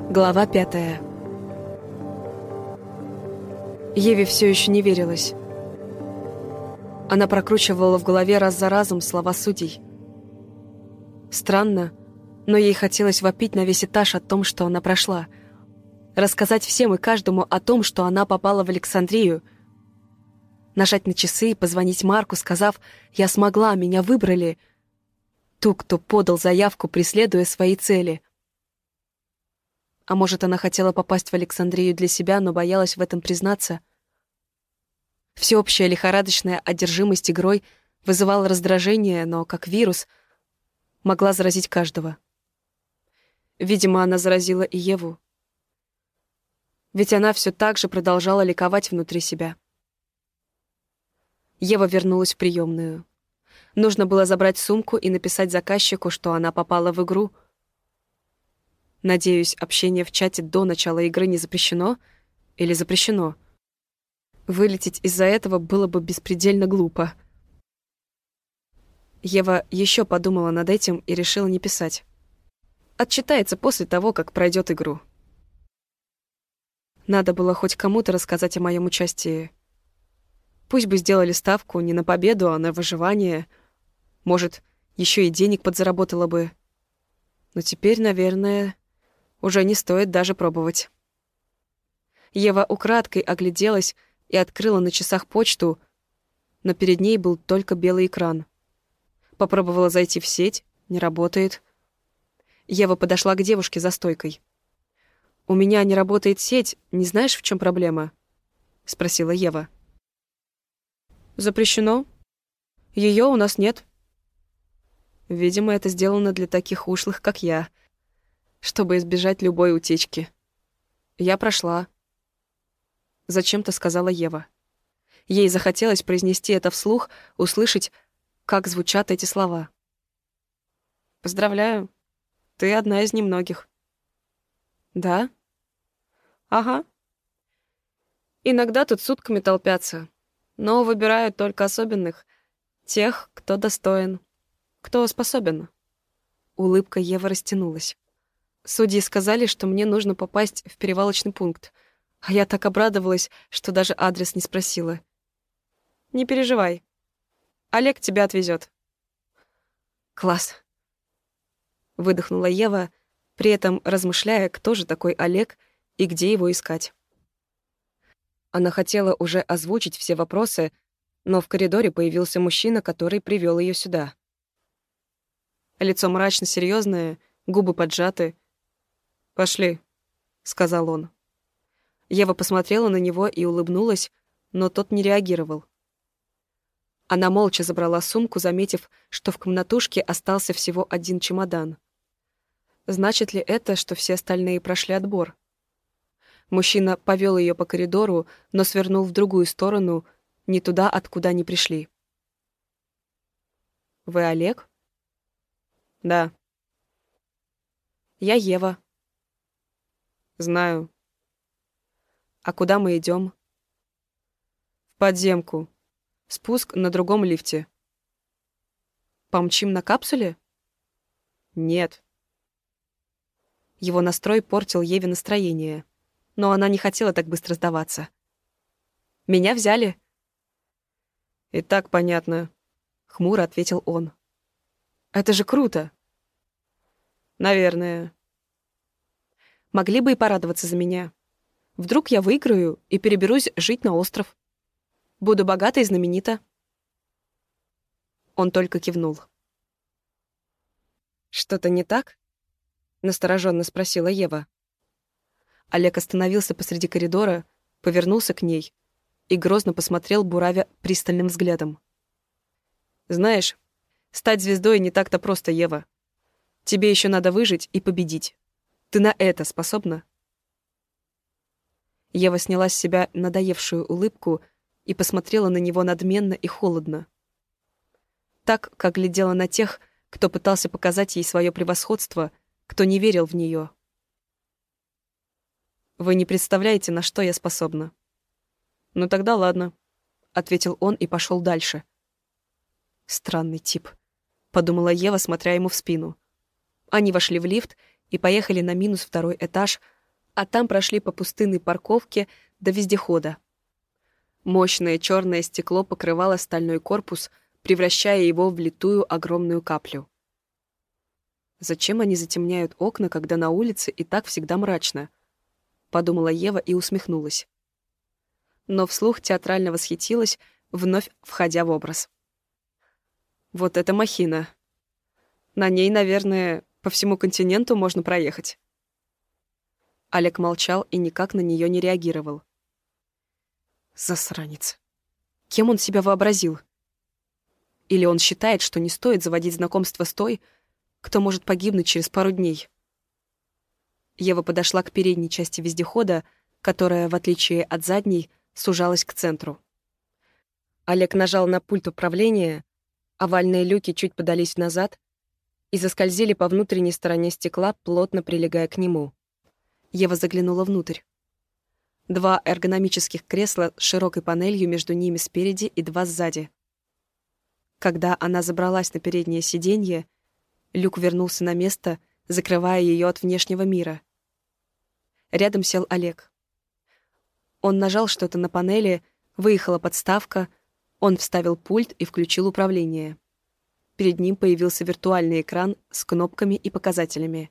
Глава 5. Еве все еще не верилось. Она прокручивала в голове раз за разом слова судей. Странно, но ей хотелось вопить на весь этаж о том, что она прошла. Рассказать всем и каждому о том, что она попала в Александрию. Нажать на часы и позвонить Марку, сказав: «Я смогла, меня выбрали». Ту, кто подал заявку, преследуя свои цели. А может, она хотела попасть в Александрию для себя, но боялась в этом признаться. Всеобщая лихорадочная одержимость игрой вызывала раздражение, но, как вирус, могла заразить каждого. Видимо, она заразила и Еву. Ведь она все так же продолжала ликовать внутри себя. Ева вернулась в приемную. Нужно было забрать сумку и написать заказчику, что она попала в игру. Надеюсь, общение в чате до начала игры не запрещено или запрещено. Вылететь из-за этого было бы беспредельно глупо. Ева еще подумала над этим и решила не писать. Отчитается после того, как пройдет игру. Надо было хоть кому-то рассказать о моем участии. Пусть бы сделали ставку не на победу, а на выживание. Может, еще и денег подзаработала бы. Но теперь, наверное, уже не стоит даже пробовать. Ева украдкой огляделась и открыла на часах почту, но перед ней был только белый экран. Попробовала зайти в сеть, не работает. Ева подошла к девушке за стойкой. «У меня не работает сеть, не знаешь, в чем проблема?» — спросила Ева. «Запрещено. Ее у нас нет». Видимо, это сделано для таких ушлых, как я, чтобы избежать любой утечки. Я прошла. Зачем-то сказала Ева. Ей захотелось произнести это вслух, услышать, как звучат эти слова. «Поздравляю, ты одна из немногих». «Да?» «Ага. Иногда тут сутками толпятся, но выбирают только особенных, тех, кто достоин, кто способен». Улыбка Евы растянулась. Судьи сказали, что мне нужно попасть в перевалочный пункт, а я так обрадовалась, что даже адрес не спросила. «Не переживай. Олег тебя отвезет». «Класс!» — выдохнула Ева, при этом размышляя, кто же такой Олег и где его искать. Она хотела уже озвучить все вопросы, но в коридоре появился мужчина, который привел ее сюда. Лицо мрачно-серьезное, губы поджаты. «Пошли», — сказал он. Ева посмотрела на него и улыбнулась, но тот не реагировал. Она молча забрала сумку, заметив, что в комнатушке остался всего один чемодан. Значит ли это, что все остальные прошли отбор? Мужчина повел ее по коридору, но свернул в другую сторону, не туда, откуда они пришли. «Вы Олег?» «Да». «Я Ева». «Знаю». «А куда мы идем?» «В подземку. Спуск на другом лифте». «Помчим на капсуле?» «Нет». Его настрой портил Еве настроение, но она не хотела так быстро сдаваться. «Меня взяли?» «И так понятно», — хмуро ответил он. «Это же круто!» «Наверное». «Могли бы и порадоваться за меня. Вдруг я выиграю и переберусь жить на остров. Буду богата и знаменита». Он только кивнул. «Что-то не так?» — настороженно спросила Ева. Олег остановился посреди коридора, повернулся к ней и грозно посмотрел, буравя пристальным взглядом. «Знаешь, стать звездой не так-то просто, Ева. Тебе еще надо выжить и победить. Ты на это способна?» Ева сняла с себя надоевшую улыбку и посмотрела на него надменно и холодно. Так, как глядела на тех, кто пытался показать ей свое превосходство, кто не верил в нее. «Вы не представляете, на что я способна». «Ну тогда ладно», — ответил он и пошел дальше. «Странный тип», — подумала Ева, смотря ему в спину. Они вошли в лифт и поехали на -2 этаж, а там прошли по пустынной парковке до вездехода. Мощное черное стекло покрывало стальной корпус, превращая его в литую огромную каплю. «Зачем они затемняют окна, когда на улице и так всегда мрачно?» — подумала Ева и усмехнулась. Но вслух театрально восхитилась, вновь входя в образ. «Вот это махина. На ней, наверное, по всему континенту можно проехать». Олег молчал и никак на нее не реагировал. Засранец. Кем он себя вообразил? Или он считает, что не стоит заводить знакомство с той, кто может погибнуть через пару дней? Ева подошла к передней части вездехода, которая, в отличие от задней, сужалась к центру. Олег нажал на пульт управления, овальные люки чуть подались назад и заскользили по внутренней стороне стекла, плотно прилегая к нему. Ева заглянула внутрь. 2 эргономических кресла с широкой панелью между ними спереди и 2 сзади. Когда она забралась на переднее сиденье, люк вернулся на место, закрывая ее от внешнего мира. Рядом сел Олег. Он нажал что-то на панели, выехала подставка, он вставил пульт и включил управление. Перед ним появился виртуальный экран с кнопками и показателями.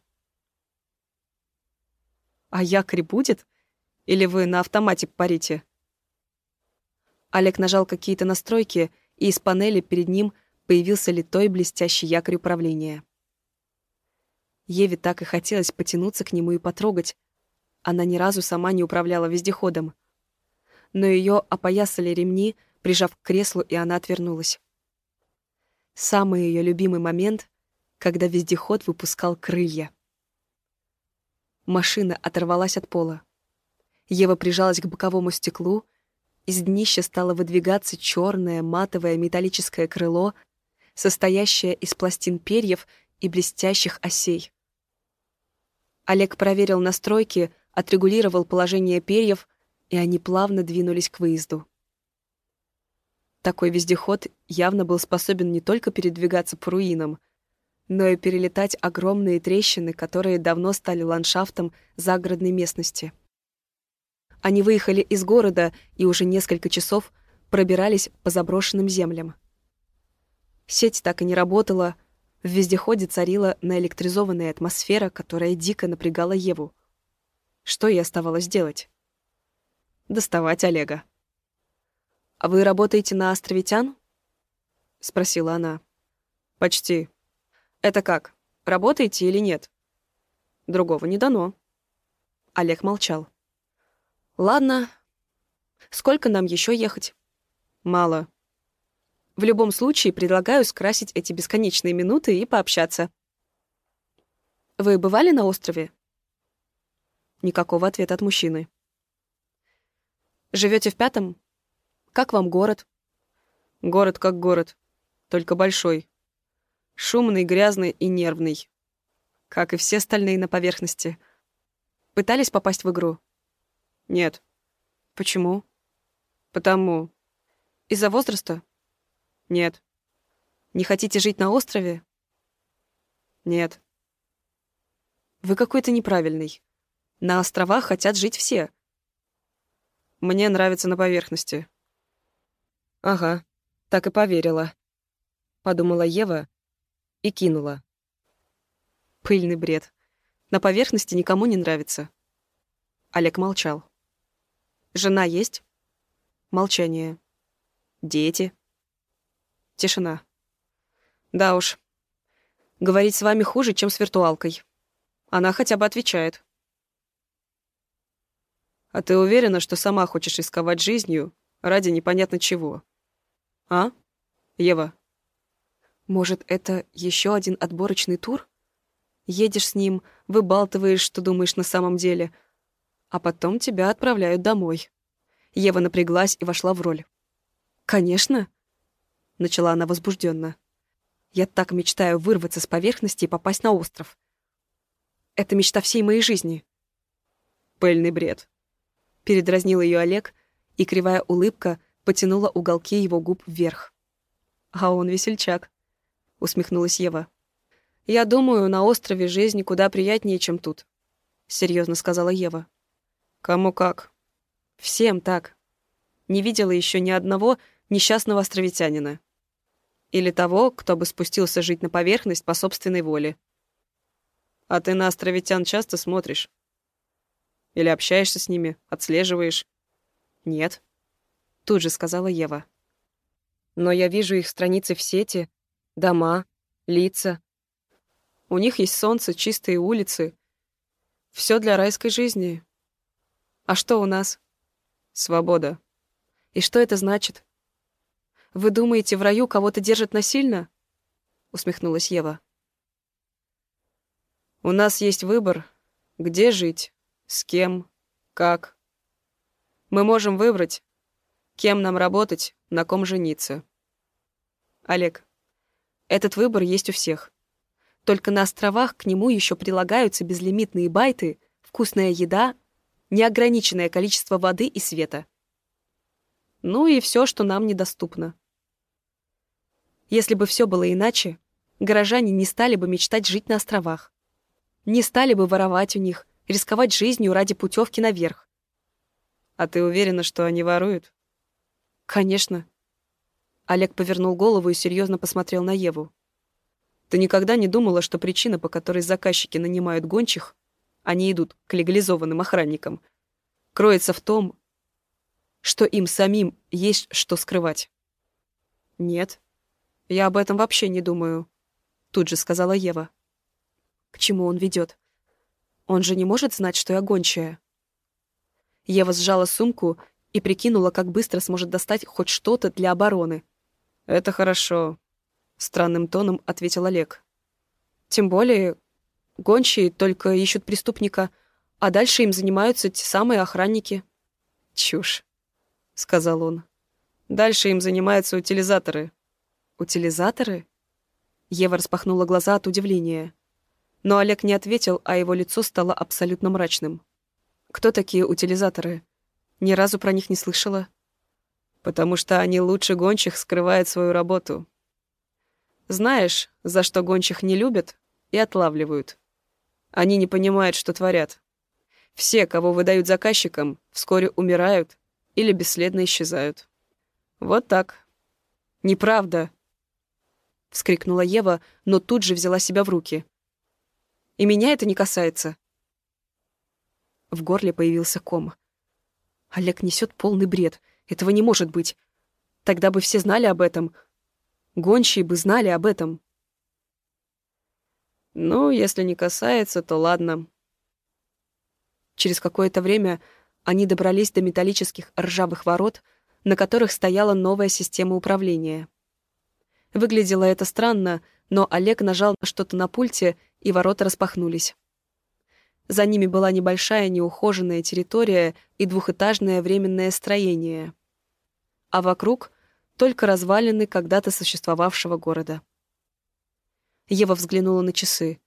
«А якорь будет? Или вы на автомате парите?» Олег нажал какие-то настройки, и из панели перед ним появился литой блестящий якорь управления. Еве так и хотелось потянуться к нему и потрогать. Она ни разу сама не управляла вездеходом. Но ее опоясали ремни, прижав к креслу, и она отвернулась. Самый ее любимый момент, когда вездеход выпускал крылья. Машина оторвалась от пола. Ева прижалась к боковому стеклу, из днища стало выдвигаться черное матовое металлическое крыло, состоящее из пластин перьев и блестящих осей. Олег проверил настройки, отрегулировал положение перьев, и они плавно двинулись к выезду. Такой вездеход явно был способен не только передвигаться по руинам, но и перелетать огромные трещины, которые давно стали ландшафтом загородной местности. Они выехали из города и уже несколько часов пробирались по заброшенным землям. Сеть так и не работала, в вездеходе царила наэлектризованная атмосфера, которая дико напрягала Еву. Что ей оставалось делать? Доставать Олега. «А вы работаете на островитян?» — спросила она. «Почти. Это как, работаете или нет?» «Другого не дано». Олег молчал. «Ладно. Сколько нам еще ехать?» «Мало. В любом случае предлагаю скрасить эти бесконечные минуты и пообщаться». «Вы бывали на острове?» Никакого ответа от мужчины. «Живете в 5-м? Как вам город?» «Город как город, только большой. Шумный, грязный и нервный. Как и все остальные на поверхности. Пытались попасть в игру?» «Нет». «Почему?» «Потому». «Из-за возраста?» «Нет». «Не хотите жить на острове?» «Нет». «Вы какой-то неправильный. На островах хотят жить все». «Мне нравится на поверхности». «Ага, так и поверила», — подумала Ева и кинула. Пыльный бред. На поверхности никому не нравится. Олег молчал. «Жена есть?» Молчание. «Дети?» Тишина. «Да уж. Говорить с вами хуже, чем с виртуалкой. Она хотя бы отвечает». «А ты уверена, что сама хочешь рисковать жизнью ради непонятно чего? А, Ева?» «Может, это еще один отборочный тур? Едешь с ним, выбалтываешь, что думаешь на самом деле, а потом тебя отправляют домой». Ева напряглась и вошла в роль. «Конечно», — начала она возбужденно. «Я так мечтаю вырваться с поверхности и попасть на остров. Это мечта всей моей жизни». «Пыльный бред», — передразнил ее Олег, и кривая улыбка потянула уголки его губ вверх. «А он весельчак», — усмехнулась Ева. «Я думаю, на острове жизнь куда приятнее, чем тут», — серьезно сказала Ева. Кому как. Всем так. Не видела еще ни одного несчастного островитянина. Или того, кто бы спустился жить на поверхность по собственной воле. А ты на островитян часто смотришь? Или общаешься с ними, отслеживаешь? Нет, тут же сказала Ева. Но я вижу их страницы в сети, дома, лица. У них есть солнце, чистые улицы. Все для райской жизни. А что у нас? Свобода. И что это значит? Вы думаете, в раю кого-то держат насильно? Усмехнулась Ева. У нас есть выбор, где жить, с кем, как. Мы можем выбрать, кем нам работать, на ком жениться. Олег, этот выбор есть у всех. Только на островах к нему еще прилагаются безлимитные байты, вкусная еда, неограниченное количество воды и света. Ну и все, что нам недоступно. Если бы все было иначе, горожане не стали бы мечтать жить на островах. Не стали бы воровать у них, рисковать жизнью ради путевки наверх. А ты уверена, что они воруют? Конечно. Олег повернул голову и серьезно посмотрел на Еву. Ты никогда не думала, что причина, по которой заказчики нанимают гончих, они идут к легализованным охранникам, кроется в том, что им самим есть что скрывать? Нет, я об этом вообще не думаю, тут же сказала Ева. К чему он ведет? Он же не может знать, что я гончая. Ева сжала сумку и прикинула, как быстро сможет достать хоть что-то для обороны. «Это хорошо», — странным тоном ответил Олег. «Тем более, гончие только ищут преступника, а дальше им занимаются те самые охранники». «Чушь», — сказал он. «Дальше им занимаются утилизаторы». «Утилизаторы?» Ева распахнула глаза от удивления. Но Олег не ответил, а его лицо стало абсолютно мрачным. «Кто такие утилизаторы? Ни разу про них не слышала». «Потому что они лучше гончих скрывают свою работу. Знаешь, за что гончих не любят и отлавливают? Они не понимают, что творят. Все, кого выдают заказчикам, вскоре умирают или бесследно исчезают. Вот так». «Неправда!» — вскрикнула Ева, но тут же взяла себя в руки. «И меня это не касается». В горле появился ком. Олег несет полный бред. Этого не может быть. Тогда бы все знали об этом. Гончие бы знали об этом. «Ну, если не касается, то ладно». Через какое-то время они добрались до металлических ржавых ворот, на которых стояла новая система управления. Выглядело это странно, но Олег нажал на что-то на пульте, и ворота распахнулись. За ними была небольшая неухоженная территория и двухэтажное временное строение. А вокруг только развалины когда-то существовавшего города. Ева взглянула на часы.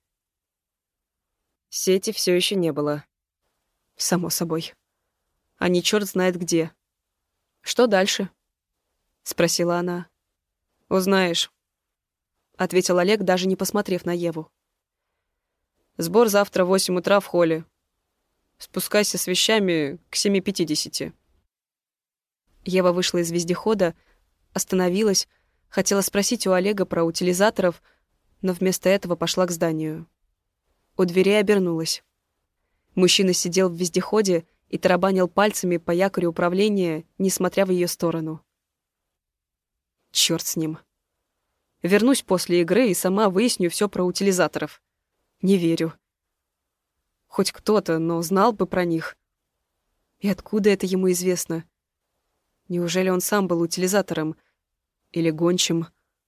Сети все еще не было. Само собой. Они черт знает где. «Что дальше?» — спросила она. «Узнаешь», — ответил Олег, даже не посмотрев на Еву. «Сбор завтра в 8 утра в холле. Спускайся с вещами к 7:50. Ева вышла из вездехода, остановилась, хотела спросить у Олега про утилизаторов, но вместо этого пошла к зданию. У дверей обернулась. Мужчина сидел в вездеходе и тарабанил пальцами по якорю управления, несмотря в ее сторону. Черт с ним. Вернусь после игры и сама выясню все про утилизаторов. Не верю. Хоть кто-то, но знал бы про них. И откуда это ему известно? Неужели он сам был утилизатором? Или гончим?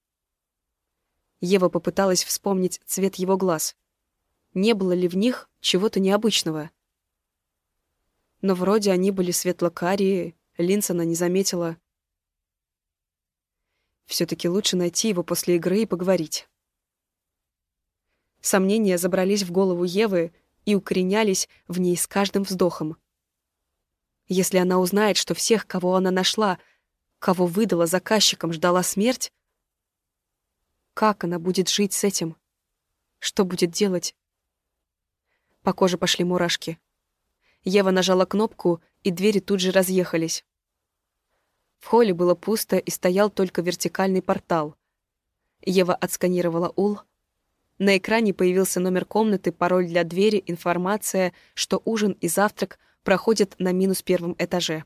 Ева попыталась вспомнить цвет его глаз. Не было ли в них чего-то необычного? Но вроде они были светло-карие, линз она не заметила. Все-таки лучше найти его после игры и поговорить. Сомнения забрались в голову Евы и укоренялись в ней с каждым вздохом. Если она узнает, что всех, кого она нашла, кого выдала заказчикам, ждала смерть, как она будет жить с этим? Что будет делать? По коже пошли мурашки. Ева нажала кнопку, и двери тут же разъехались. В холле было пусто, и стоял только вертикальный портал. Ева отсканировала ул. На экране появился номер комнаты, пароль для двери, информация, что ужин и завтрак проходят на -1 этаже.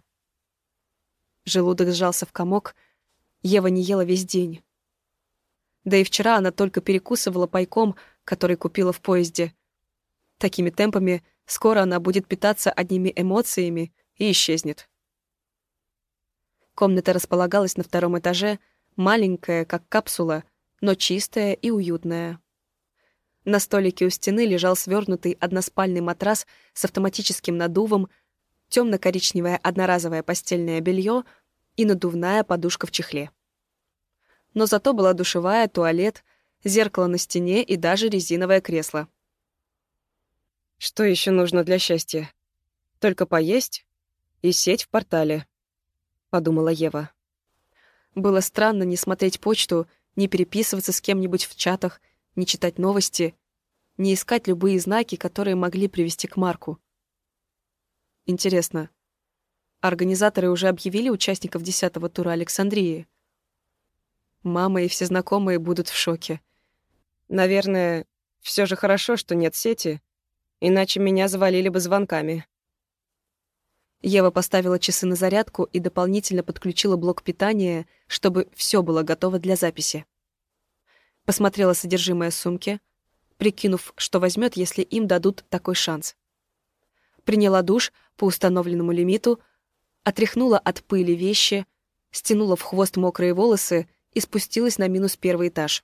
Желудок сжался в комок. Ева не ела весь день. Да и вчера она только перекусывала пайком, который купила в поезде. Такими темпами скоро она будет питаться одними эмоциями и исчезнет. Комната располагалась на 2 этаже, маленькая, как капсула, но чистая и уютная. На столике у стены лежал свернутый односпальный матрас с автоматическим надувом, темно-коричневое одноразовое постельное белье и надувная подушка в чехле. Но зато была душевая, туалет, зеркало на стене и даже резиновое кресло. Что еще нужно для счастья? Только поесть и сеть в портале, подумала Ева. Было странно не смотреть почту, не переписываться с кем-нибудь в чатах, не читать новости, не искать любые знаки, которые могли привести к Марку. Интересно, организаторы уже объявили участников 10-го тура Александрии? Мама и все знакомые будут в шоке. Наверное, все же хорошо, что нет сети, иначе меня завалили бы звонками. Ева поставила часы на зарядку и дополнительно подключила блок питания, чтобы все было готово для записи. Посмотрела содержимое сумки, прикинув, что возьмет, если им дадут такой шанс. Приняла душ по установленному лимиту, отряхнула от пыли вещи, стянула в хвост мокрые волосы и спустилась на -1 этаж.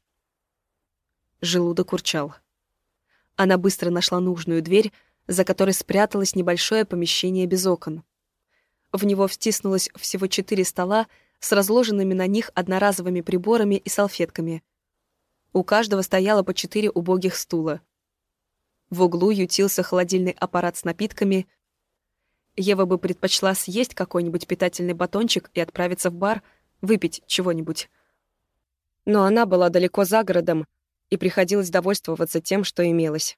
Желудок урчал. Она быстро нашла нужную дверь, за которой спряталось небольшое помещение без окон. В него втиснулось всего 4 стола с разложенными на них одноразовыми приборами и салфетками. У каждого стояло по 4 убогих стула. В углу ютился холодильный аппарат с напитками. Ева бы предпочла съесть какой-нибудь питательный батончик и отправиться в бар, выпить чего-нибудь. Но она была далеко за городом, и приходилось довольствоваться тем, что имелось.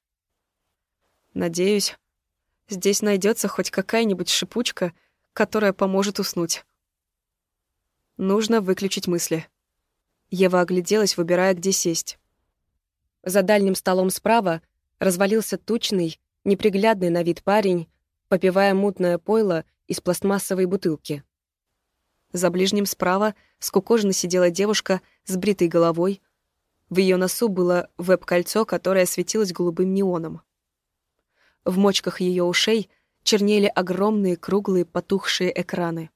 Надеюсь, здесь найдется хоть какая-нибудь шипучка, которая поможет уснуть. Нужно выключить мысли. Ева огляделась, выбирая, где сесть. За дальним столом справа развалился тучный, неприглядный на вид парень, попивая мутное пойло из пластмассовой бутылки. За ближним справа скукоженно сидела девушка с бритой головой. В ее носу было веб-кольцо, которое светилось голубым неоном. В мочках ее ушей чернели огромные круглые потухшие экраны.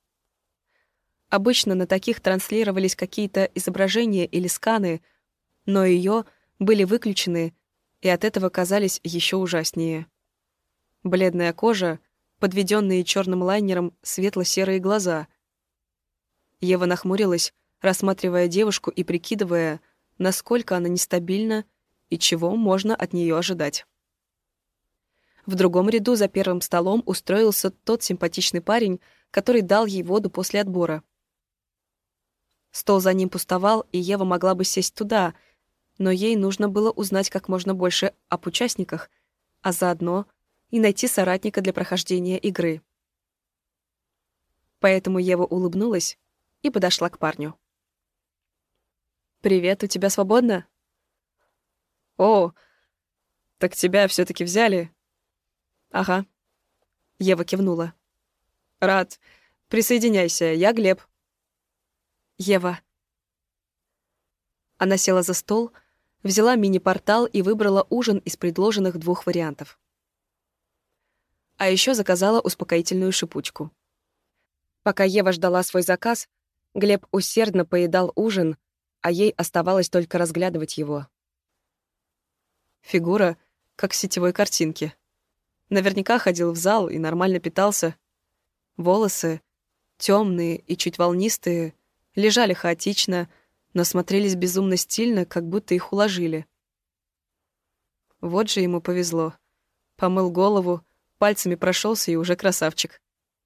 Обычно на таких транслировались какие-то изображения или сканы, но ее были выключены и от этого казались еще ужаснее. Бледная кожа, подведенные черным лайнером светло-серые глаза. Ева нахмурилась, рассматривая девушку и прикидывая, насколько она нестабильна и чего можно от нее ожидать. В другом ряду за первым столом устроился тот симпатичный парень, который дал ей воду после отбора. Стол за ним пустовал, и Ева могла бы сесть туда, но ей нужно было узнать как можно больше об участниках, а заодно и найти соратника для прохождения игры. Поэтому Ева улыбнулась и подошла к парню. «Привет, у тебя свободно?» «О, так тебя все-таки взяли?» «Ага». Ева кивнула. «Рад. Присоединяйся, я Глеб». «Ева». Она села за стол, взяла мини-портал и выбрала ужин из предложенных 2 вариантов. А еще заказала успокоительную шипучку. Пока Ева ждала свой заказ, Глеб усердно поедал ужин, а ей оставалось только разглядывать его. Фигура, как в сетевой картинке. Наверняка ходил в зал и нормально питался. Волосы, темные и чуть волнистые, лежали хаотично, но смотрелись безумно стильно, как будто их уложили. Вот же ему повезло. Помыл голову, пальцами прошелся и уже красавчик.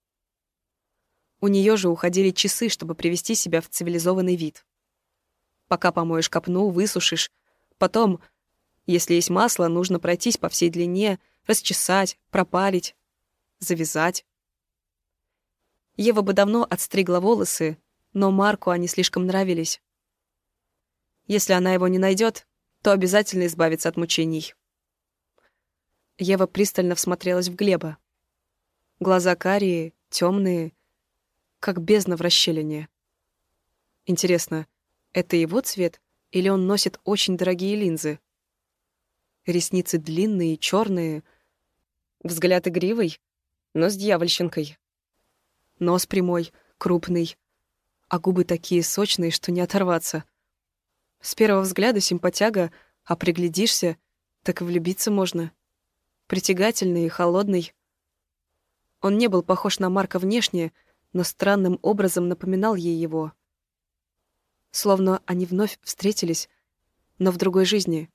У нее же уходили часы, чтобы привести себя в цивилизованный вид. Пока помоешь копну, высушишь. Потом, если есть масло, нужно пройтись по всей длине, расчесать, пропарить. завязать. Ева бы давно отстригла волосы, но Марку они слишком нравились. Если она его не найдет, то обязательно избавится от мучений. Ева пристально всмотрелась в Глеба. Глаза карие, темные, как бездна в расщелине. Интересно, это его цвет или он носит очень дорогие линзы? Ресницы длинные, черные, взгляд игривый, но с дьявольщинкой. Нос прямой, крупный, а губы такие сочные, что не оторваться. С первого взгляда симпатяга, а приглядишься, так и влюбиться можно. Притягательный и холодный. Он не был похож на Марка внешне, но странным образом напоминал ей его. Словно они вновь встретились, но в другой жизни.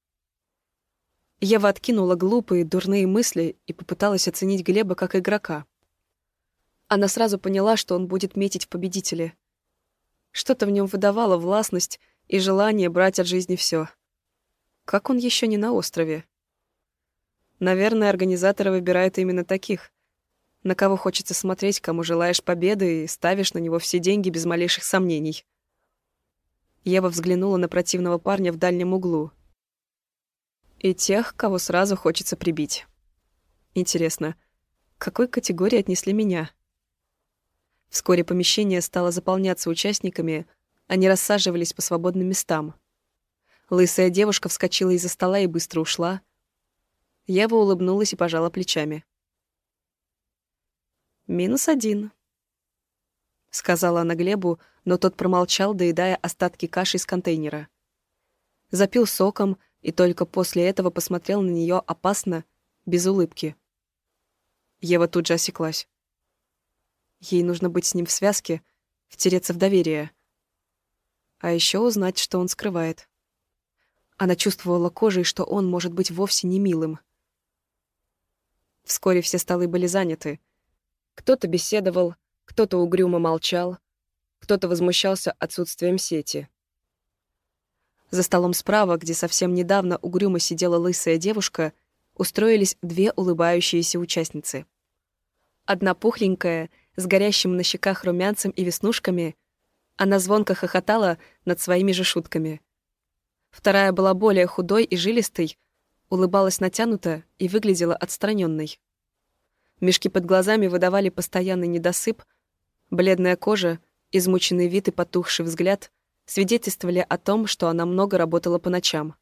Ева откинула глупые, дурные мысли и попыталась оценить Глеба как игрока. Она сразу поняла, что он будет метить в победители. Что-то в нем выдавало властность и желание брать от жизни все. Как он еще не на острове? Наверное, организаторы выбирают именно таких, на кого хочется смотреть, кому желаешь победы и ставишь на него все деньги без малейших сомнений. Ева взглянула на противного парня в дальнем углу. И тех, кого сразу хочется прибить. Интересно, к какой категории отнесли меня? Вскоре помещение стало заполняться участниками, они рассаживались по свободным местам. Лысая девушка вскочила из-за стола и быстро ушла. Ева улыбнулась и пожала плечами. «-1», — сказала она Глебу, но тот промолчал, доедая остатки каши из контейнера. Запил соком и только после этого посмотрел на нее опасно, без улыбки. Ева тут же осеклась. Ей нужно быть с ним в связке, втереться в доверие. А еще узнать, что он скрывает. Она чувствовала кожей, что он может быть вовсе не милым. Вскоре все столы были заняты. Кто-то беседовал, кто-то угрюмо молчал, кто-то возмущался отсутствием сети. За столом справа, где совсем недавно угрюмо сидела лысая девушка, устроились две улыбающиеся участницы. Одна пухленькая, с горящим на щеках румянцем и веснушками, она звонко хохотала над своими же шутками. Вторая была более худой и жилистой, улыбалась натянуто и выглядела отстраненной. Мешки под глазами выдавали постоянный недосып, бледная кожа, измученный вид и потухший взгляд свидетельствовали о том, что она много работала по ночам.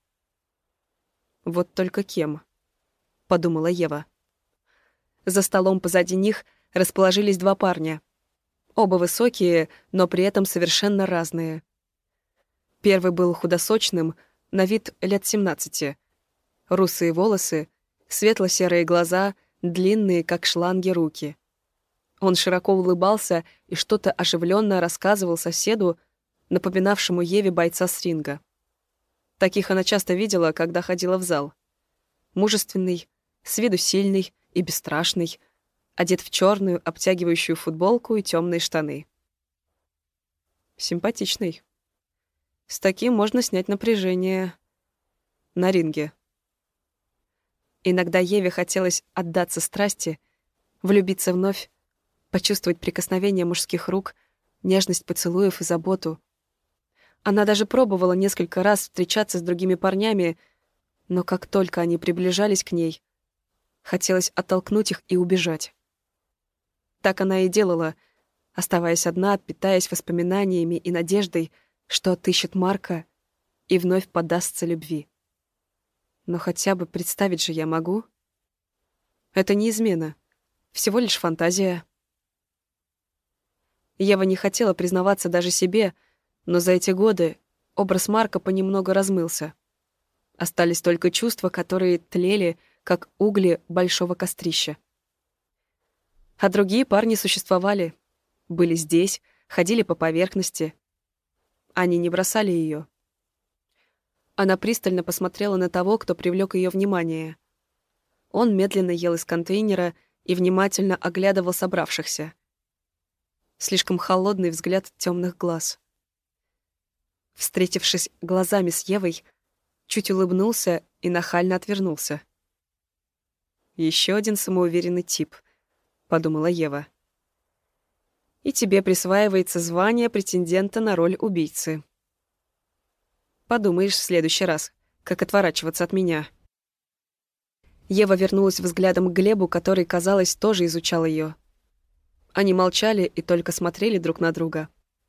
«Вот только кем?» — подумала Ева. За столом позади них расположились два парня. Оба высокие, но при этом совершенно разные. Первый был худосочным, на вид лет 17. Русые волосы, светло-серые глаза, длинные, как шланги, руки. Он широко улыбался и что-то оживленно рассказывал соседу, напоминавшему Еве бойца с ринга. Таких она часто видела, когда ходила в зал. Мужественный, с виду сильный и бесстрашный, одет в черную обтягивающую футболку и темные штаны. Симпатичный. С таким можно снять напряжение на ринге. Иногда Еве хотелось отдаться страсти, влюбиться вновь, почувствовать прикосновение мужских рук, нежность поцелуев и заботу. Она даже пробовала несколько раз встречаться с другими парнями, но как только они приближались к ней, хотелось оттолкнуть их и убежать. Так она и делала, оставаясь одна, питаясь воспоминаниями и надеждой, что отыщет Марка и вновь поддастся любви. Но хотя бы представить же я могу. Это не измена, всего лишь фантазия. Ева не хотела признаваться даже себе, но за эти годы образ Марка понемногу размылся. Остались только чувства, которые тлели, как угли большого кострища. А другие парни существовали, были здесь, ходили по поверхности. Они не бросали ее. Она пристально посмотрела на того, кто привлек ее внимание. Он медленно ел из контейнера и внимательно оглядывал собравшихся. Слишком холодный взгляд темных глаз. Встретившись глазами с Евой, чуть улыбнулся и нахально отвернулся. Еще один самоуверенный тип. подумала Ева. И тебе присваивается звание претендента на роль убийцы. Подумаешь в следующий раз, как отворачиваться от меня. Ева вернулась взглядом к Глебу, который, казалось, тоже изучал ее. Они молчали и только смотрели друг на друга.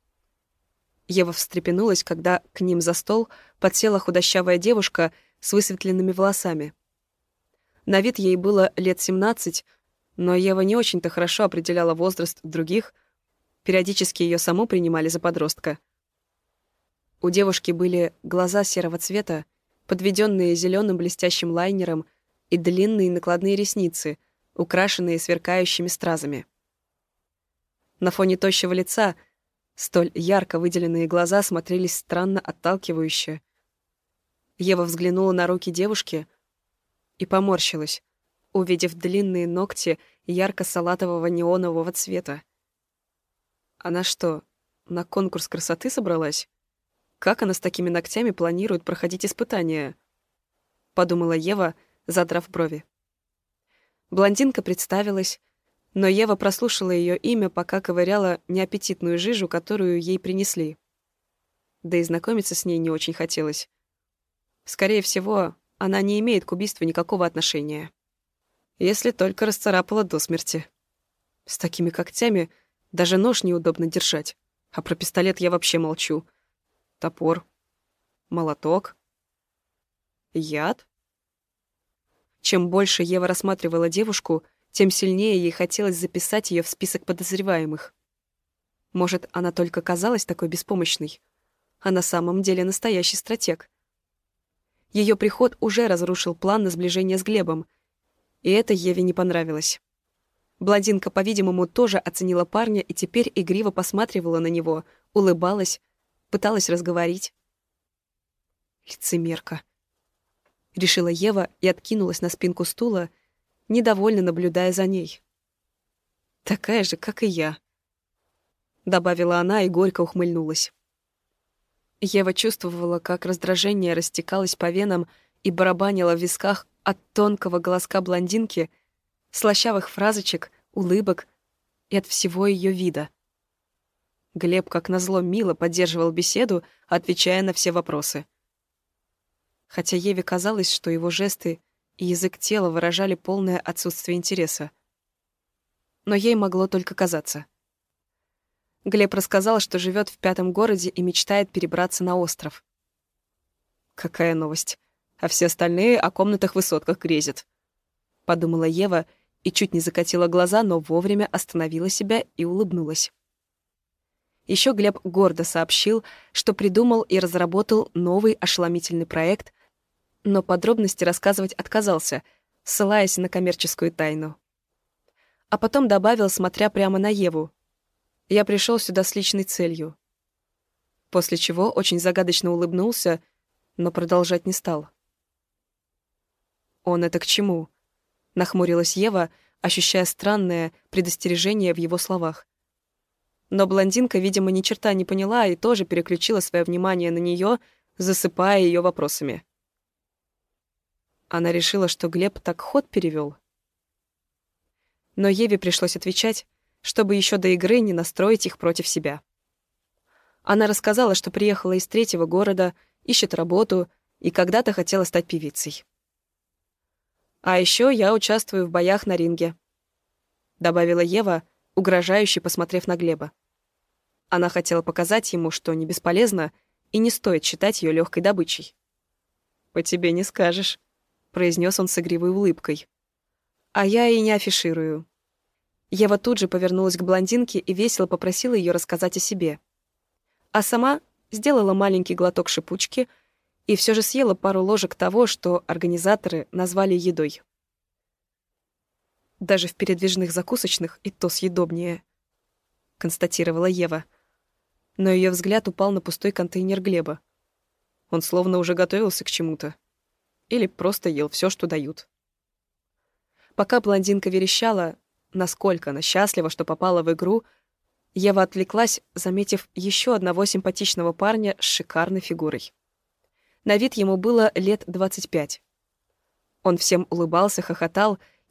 Ева встрепенулась, когда к ним за стол подсела худощавая девушка с высветленными волосами. На вид ей было лет 17, но Ева не очень-то хорошо определяла возраст других, периодически ее саму принимали за подростка. У девушки были глаза серого цвета, подведенные зеленым блестящим лайнером, и длинные накладные ресницы, украшенные сверкающими стразами. На фоне тощего лица столь ярко выделенные глаза смотрелись странно отталкивающе. Ева взглянула на руки девушки и поморщилась, увидев длинные ногти ярко-салатового неонового цвета. Она что, на конкурс красоты собралась? Как она с такими ногтями планирует проходить испытания? Подумала Ева, задрав брови. Блондинка представилась, но Ева прослушала ее имя, пока ковыряла неаппетитную жижу, которую ей принесли. Да и знакомиться с ней не очень хотелось. Скорее всего, она не имеет к убийству никакого отношения. Если только расцарапала до смерти. С такими когтями даже нож неудобно держать. А про пистолет я вообще молчу. Топор. Молоток. Яд. Чем больше Ева рассматривала девушку, тем сильнее ей хотелось записать ее в список подозреваемых. Может, она только казалась такой беспомощной, а на самом деле настоящий стратег. Ее приход уже разрушил план на сближение с Глебом, и это Еве не понравилось. Блондинка, по-видимому, тоже оценила парня и теперь игриво посматривала на него, улыбалась, пыталась разговорить. Лицемерка. Решила Ева и откинулась на спинку стула, недовольно наблюдая за ней. «Такая же, как и я», — добавила она и горько ухмыльнулась. Ева чувствовала, как раздражение растекалось по венам и барабанило в висках от тонкого голоска блондинки, слащавых фразочек, улыбок и от всего ее вида. Глеб, как назло, мило поддерживал беседу, отвечая на все вопросы. Хотя Еве казалось, что его жесты и язык тела выражали полное отсутствие интереса. Но ей могло только казаться. Глеб рассказал, что живет в 5-м городе и мечтает перебраться на остров. Какая новость. А все остальные о комнатах-высотках грезят. Подумала Ева и чуть не закатила глаза, но вовремя остановила себя и улыбнулась. Еще Глеб гордо сообщил, что придумал и разработал новый ошеломительный проект, но подробности рассказывать отказался, ссылаясь на коммерческую тайну. А потом добавил, смотря прямо на Еву: «Я пришел сюда с личной целью». После чего очень загадочно улыбнулся, но продолжать не стал. «Он это к чему?» — нахмурилась Ева, ощущая странное предостережение в его словах. Но блондинка, видимо, ни черта не поняла и тоже переключила свое внимание на нее, засыпая ее вопросами. Она решила, что Глеб так ход перевел. Но Еве пришлось отвечать, чтобы еще до игры не настроить их против себя. Она рассказала, что приехала из 3-го города, ищет работу и когда-то хотела стать певицей. «А еще я участвую в боях на ринге», — добавила Ева, угрожающе посмотрев на Глеба. Она хотела показать ему, что не бесполезно и не стоит считать ее легкой добычей. «По тебе не скажешь», — произнес он с игривой улыбкой. «А я и не афиширую». Ева тут же повернулась к блондинке и весело попросила ее рассказать о себе. А сама сделала маленький глоток шипучки и все же съела пару ложек того, что организаторы назвали едой. «Даже в передвижных закусочных и то съедобнее», — констатировала Ева. Но ее взгляд упал на пустой контейнер Глеба. Он словно уже готовился к чему-то. Или просто ел все, что дают. Пока блондинка верещала, насколько она счастлива, что попала в игру, Ева отвлеклась, заметив еще одного симпатичного парня с шикарной фигурой. На вид ему было лет 25. Он всем улыбался, хохотал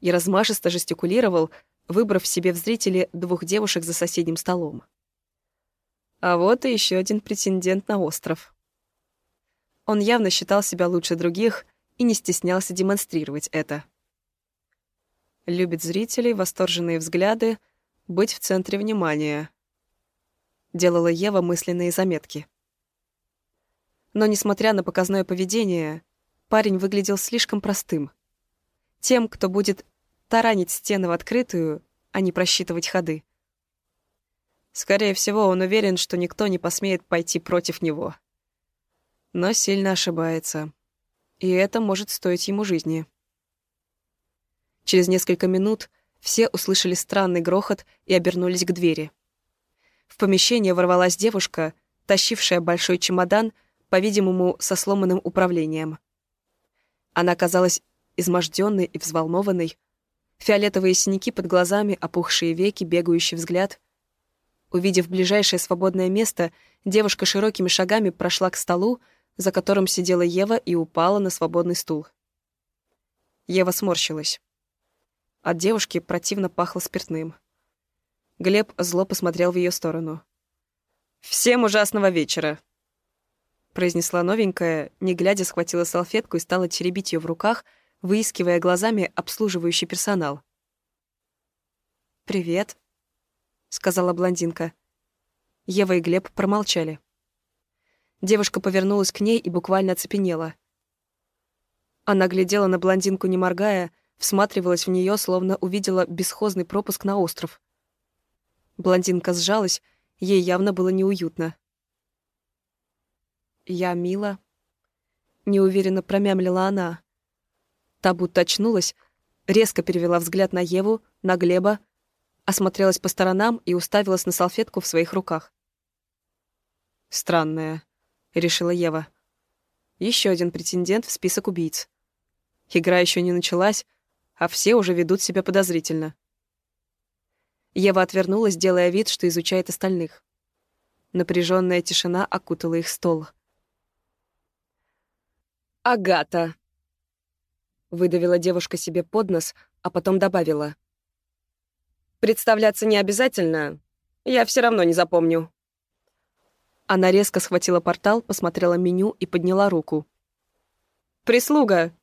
и размашисто жестикулировал, выбрав себе в зрители 2 девушек за соседним столом. А вот и еще один претендент на остров. Он явно считал себя лучше других и не стеснялся демонстрировать это. Любит зрителей, восторженные взгляды, быть в центре внимания. Делала Ева мысленные заметки. Но, несмотря на показное поведение, парень выглядел слишком простым. Тем, кто будет таранить стены в открытую, а не просчитывать ходы. Скорее всего, он уверен, что никто не посмеет пойти против него. Но сильно ошибается. И это может стоить ему жизни. Через несколько минут все услышали странный грохот и обернулись к двери. В помещение ворвалась девушка, тащившая большой чемодан, по-видимому, со сломанным управлением. Она казалась измождённой и взволнованной. Фиолетовые синяки под глазами, опухшие веки, бегающий взгляд. Увидев ближайшее свободное место, девушка широкими шагами прошла к столу, за которым сидела Ева, и упала на свободный стул. Ева сморщилась. От девушки противно пахло спиртным. Глеб зло посмотрел в ее сторону. «Всем ужасного вечера!» Произнесла новенькая, не глядя, схватила салфетку и стала теребить ее в руках, выискивая глазами обслуживающий персонал. «Привет», — сказала блондинка. Ева и Глеб промолчали. Девушка повернулась к ней и буквально оцепенела. Она глядела на блондинку, не моргая, всматривалась в нее, словно увидела бесхозный пропуск на остров. Блондинка сжалась, ей явно было неуютно. «Я Мила», — неуверенно промямлила она. Та будто очнулась, резко перевела взгляд на Еву, на Глеба, осмотрелась по сторонам и уставилась на салфетку в своих руках. «Странная», — решила Ева. Еще один претендент в список убийц. Игра еще не началась, а все уже ведут себя подозрительно. Ева отвернулась, делая вид, что изучает остальных. Напряженная тишина окутала их стол. «Агата!» — выдавила девушка себе под нос, а потом добавила. «Представляться не обязательно, я все равно не запомню». Она резко схватила портал, посмотрела меню и подняла руку. «Прислуга!»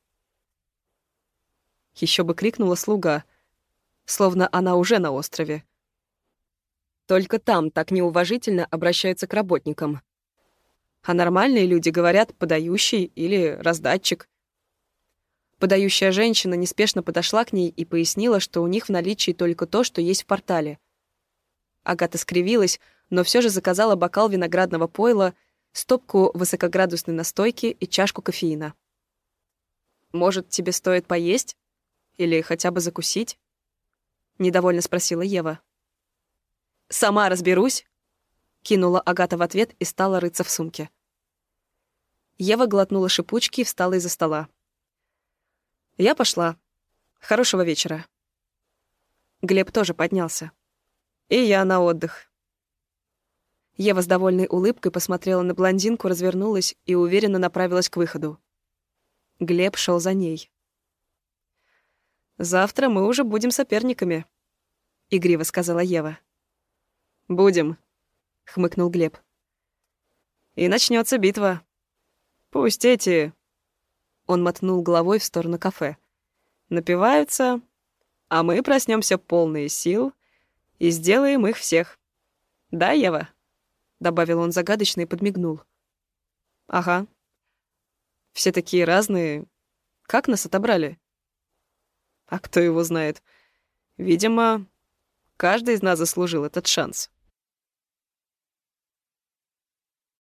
Еще бы крикнула слуга, словно она уже на острове. Только там так неуважительно обращаются к работникам. А нормальные люди говорят «подающий» или «раздатчик». Подающая женщина неспешно подошла к ней и пояснила, что у них в наличии только то, что есть в портале. Агата скривилась, но все же заказала бокал виноградного пойла, стопку высокоградусной настойки и чашку кофеина. «Может, тебе стоит поесть? Или хотя бы закусить?» — недовольно спросила Ева. «Сама разберусь», — кинула Агата в ответ и стала рыться в сумке. Ева глотнула шипучки и встала из-за стола. «Я пошла. Хорошего вечера». Глеб тоже поднялся. «И я на отдых». Ева с довольной улыбкой посмотрела на блондинку, развернулась и уверенно направилась к выходу. Глеб шел за ней. «Завтра мы уже будем соперниками», — игриво сказала Ева. «Будем», — хмыкнул Глеб. «И начнется битва. Пусть эти...» Он мотнул головой в сторону кафе. «Напиваются, а мы проснемся полные сил и сделаем их всех. Да, Ева?» — добавил он загадочно и подмигнул. «Ага. Все такие разные. Как нас отобрали?» «А кто его знает? Видимо, каждый из нас заслужил этот шанс».